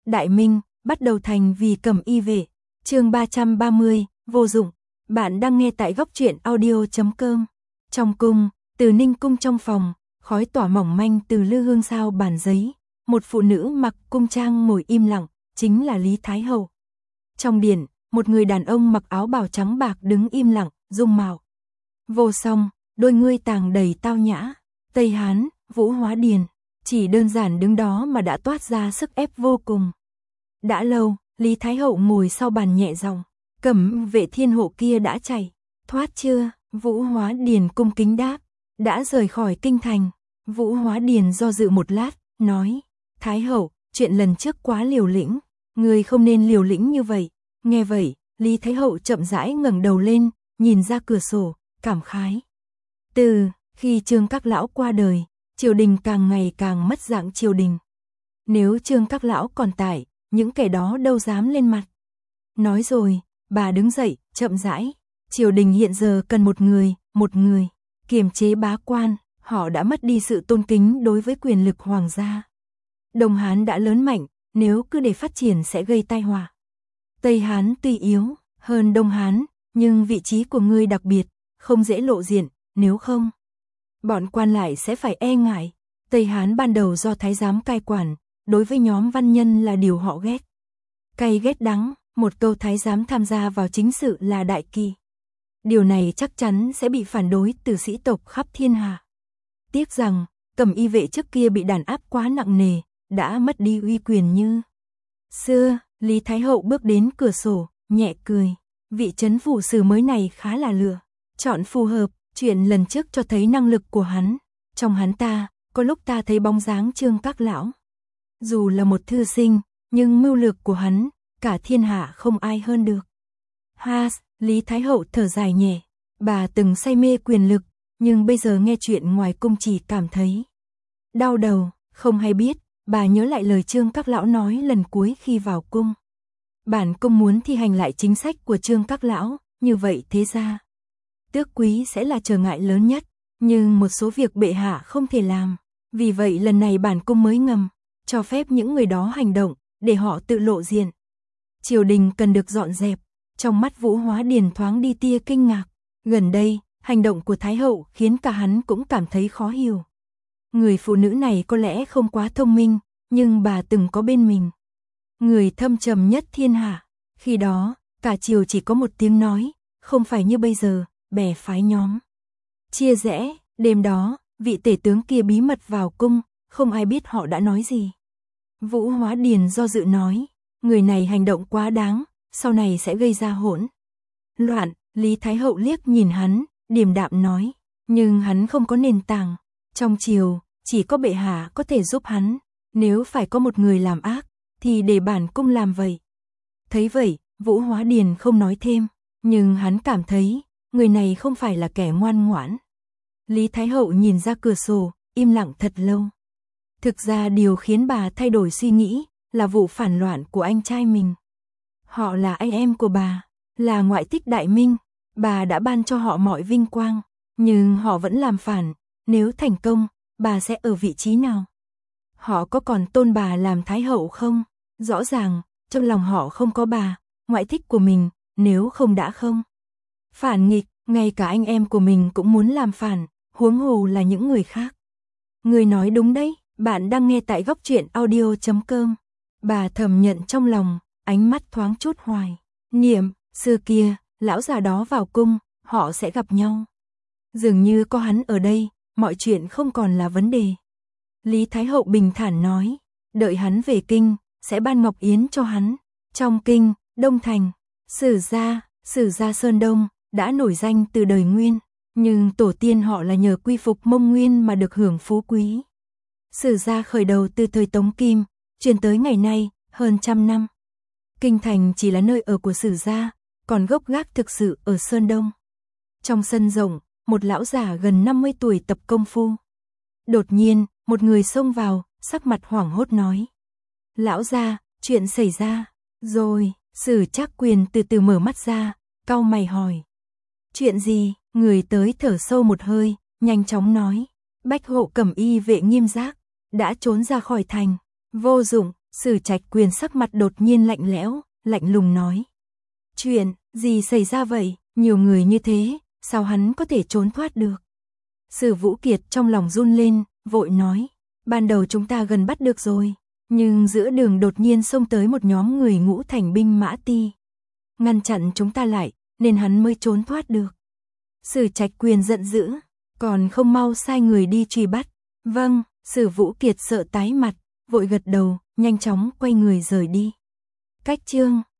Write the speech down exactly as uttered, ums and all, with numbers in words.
Đại Minh, bắt đầu thành vì Cẩm Y vệ. Chương ba trăm ba mươi, vô dụng. Bạn đang nghe tại góc truyện audio chấm com. Trong cung, Từ Ninh cung trong phòng, khói tỏa mỏng manh từ lư hương sao bàn giấy. Một phụ nữ mặc cung trang ngồi im lặng, chính là Lý Thái Hậu. Trong điện, một người đàn ông mặc áo bào trắng bạc đứng im lặng, dung mạo vô song, đôi ngươi tàng đầy tao nhã. Tây Hán, Vũ Hóa Điền, chỉ đơn giản đứng đó mà đã toát ra sức ép vô cùng. Đã lâu, Lý Thái Hậu ngồi sau bàn nhẹ giọng, Cẩm vệ thiên hộ kia đã chạy, thoát chưa? Vũ Hóa Điền cung kính đáp, đã rời khỏi kinh thành. Vũ Hóa Điền do dự một lát, nói, Thái Hậu, chuyện lần trước quá liều lĩnh, người không nên liều lĩnh như vậy. Nghe vậy, Lý Thái Hậu chậm rãi ngẩng đầu lên, nhìn ra cửa sổ, cảm khái. Từ khi Trương các lão qua đời, triều đình càng ngày càng mất dạng triều đình. Nếu Trương các lão còn tại, những kẻ đó đâu dám lên mặt. Nói rồi, bà đứng dậy, chậm rãi. Triều đình hiện giờ cần một người, một người, kiềm chế bá quan, họ đã mất đi sự tôn kính đối với quyền lực hoàng gia. Đông Hán đã lớn mạnh, nếu cứ để phát triển sẽ gây tai họa. Tây Hán tuy yếu hơn Đông Hán, nhưng vị trí của ngươi đặc biệt, không dễ lộ diện, nếu không, bọn quan lại sẽ phải e ngại. Tây Hán ban đầu do thái giám cai quản, đối với nhóm văn nhân là điều họ ghét. Cay ghét đắng, một câu thái giám tham gia vào chính sự là đại kỵ. Điều này chắc chắn sẽ bị phản đối từ sĩ tộc khắp thiên hạ. Tiếc rằng, Cẩm Y vệ trước kia bị đàn áp quá nặng nề, đã mất đi uy quyền như xưa. Lý Thái Hậu bước đến cửa sổ, nhẹ cười. Vị trấn phủ sử mới này khá là lựa chọn phù hợp, chuyện lần trước cho thấy năng lực của hắn. Trong hắn ta, có lúc ta thấy bóng dáng Trương các lão. Dù là một thư sinh, nhưng mưu lược của hắn, cả thiên hạ không ai hơn được. Ha, Lý Thái Hậu thở dài nhẹ. Bà từng say mê quyền lực, nhưng bây giờ nghe chuyện ngoài cung chỉ cảm thấy đau đầu, không hay biết. Bà nhớ lại lời Trương các lão nói lần cuối khi vào cung. Bản cung muốn thi hành lại chính sách của Trương các lão, như vậy thế ra tước quý sẽ là trở ngại lớn nhất, nhưng một số việc bệ hạ không thể làm. Vì vậy lần này bản cung mới ngầm cho phép những người đó hành động, để họ tự lộ diện. Triều đình cần được dọn dẹp. Trong mắt Vũ Hóa Điền thoáng đi tia kinh ngạc. Gần đây, hành động của Thái Hậu khiến cả hắn cũng cảm thấy khó hiểu. Người phụ nữ này có lẽ không quá thông minh, nhưng bà từng có bên mình người thâm trầm nhất thiên hạ. Khi đó, cả triều chỉ có một tiếng nói, không phải như bây giờ, bè phái nhóm chia rẽ. Đêm đó, vị tể tướng kia bí mật vào cung, không ai biết họ đã nói gì. Vũ Hóa Điền do dự nói, người này hành động quá đáng, sau này sẽ gây ra hỗn loạn. Lý Thái Hậu liếc nhìn hắn, điềm đạm nói, nhưng hắn không có nền tảng. Trong triều, chỉ có bệ hạ có thể giúp hắn. Nếu phải có một người làm ác, thì để bản cung làm vậy. Thấy vậy, Vũ Hóa Điền không nói thêm, nhưng hắn cảm thấy, người này không phải là kẻ ngoan ngoãn. Lý Thái Hậu nhìn ra cửa sổ, im lặng thật lâu. Thực ra điều khiến bà thay đổi suy nghĩ, là vụ phản loạn của anh trai mình. Họ là anh em của bà, là ngoại thích Đại Minh. Bà đã ban cho họ mọi vinh quang, nhưng họ vẫn làm phản. Nếu thành công, bà sẽ ở vị trí nào? Họ có còn tôn bà làm Thái Hậu không? Rõ ràng, trong lòng họ không có bà, ngoại thích của mình, nếu không đã không phản nghịch, ngay cả anh em của mình cũng muốn làm phản, huống hồ là những người khác. Người nói đúng đấy, bạn đang nghe tại góc truyện audio chấm com. Bà thầm nhận trong lòng, ánh mắt thoáng chút hoài niệm, xưa kia, lão già đó vào cung, họ sẽ gặp nhau. Dường như có hắn ở đây, mọi chuyện không còn là vấn đề. Lý Thái Hậu bình thản nói, đợi hắn về kinh, sẽ ban ngọc yến cho hắn. Trong kinh, Đông Thành, Sử gia, Sử gia Sơn Đông, đã nổi danh từ đời Nguyên, nhưng tổ tiên họ là nhờ quy phục Mông Nguyên mà được hưởng phú quý. Sử gia khởi đầu từ thời Tống Kim, truyền tới ngày nay, hơn trăm năm. Kinh thành chỉ là nơi ở của Sử gia, còn gốc gác thực sự ở Sơn Đông. Trong sân rộng, một lão già gần năm mươi tuổi tập công phu. Đột nhiên, một người xông vào, sắc mặt hoảng hốt nói. Lão gia, chuyện xảy ra rồi. Sử Trác Quyền từ từ mở mắt ra, cau mày hỏi. Chuyện gì? Người tới thở sâu một hơi, nhanh chóng nói. Bách hộ Cẩm Y vệ Nghiêm Giác đã trốn ra khỏi thành. Vô dụng, Sử Trạch Quyền sắc mặt đột nhiên lạnh lẽo, lạnh lùng nói. Chuyện gì xảy ra vậy, nhiều người như thế, sao hắn có thể trốn thoát được? Sử Vũ Kiệt trong lòng run lên, vội nói. Ban đầu chúng ta gần bắt được rồi, nhưng giữa đường đột nhiên xông tới một nhóm người Ngũ Thành binh mã ti. Ngăn chặn chúng ta lại, nên hắn mới trốn thoát được. Sử Trạch Quyền giận dữ, còn không mau sai người đi truy bắt. Vâng, Sử Vũ Kiệt sợ tái mặt, vội gật đầu, nhanh chóng quay người rời đi. Cách chương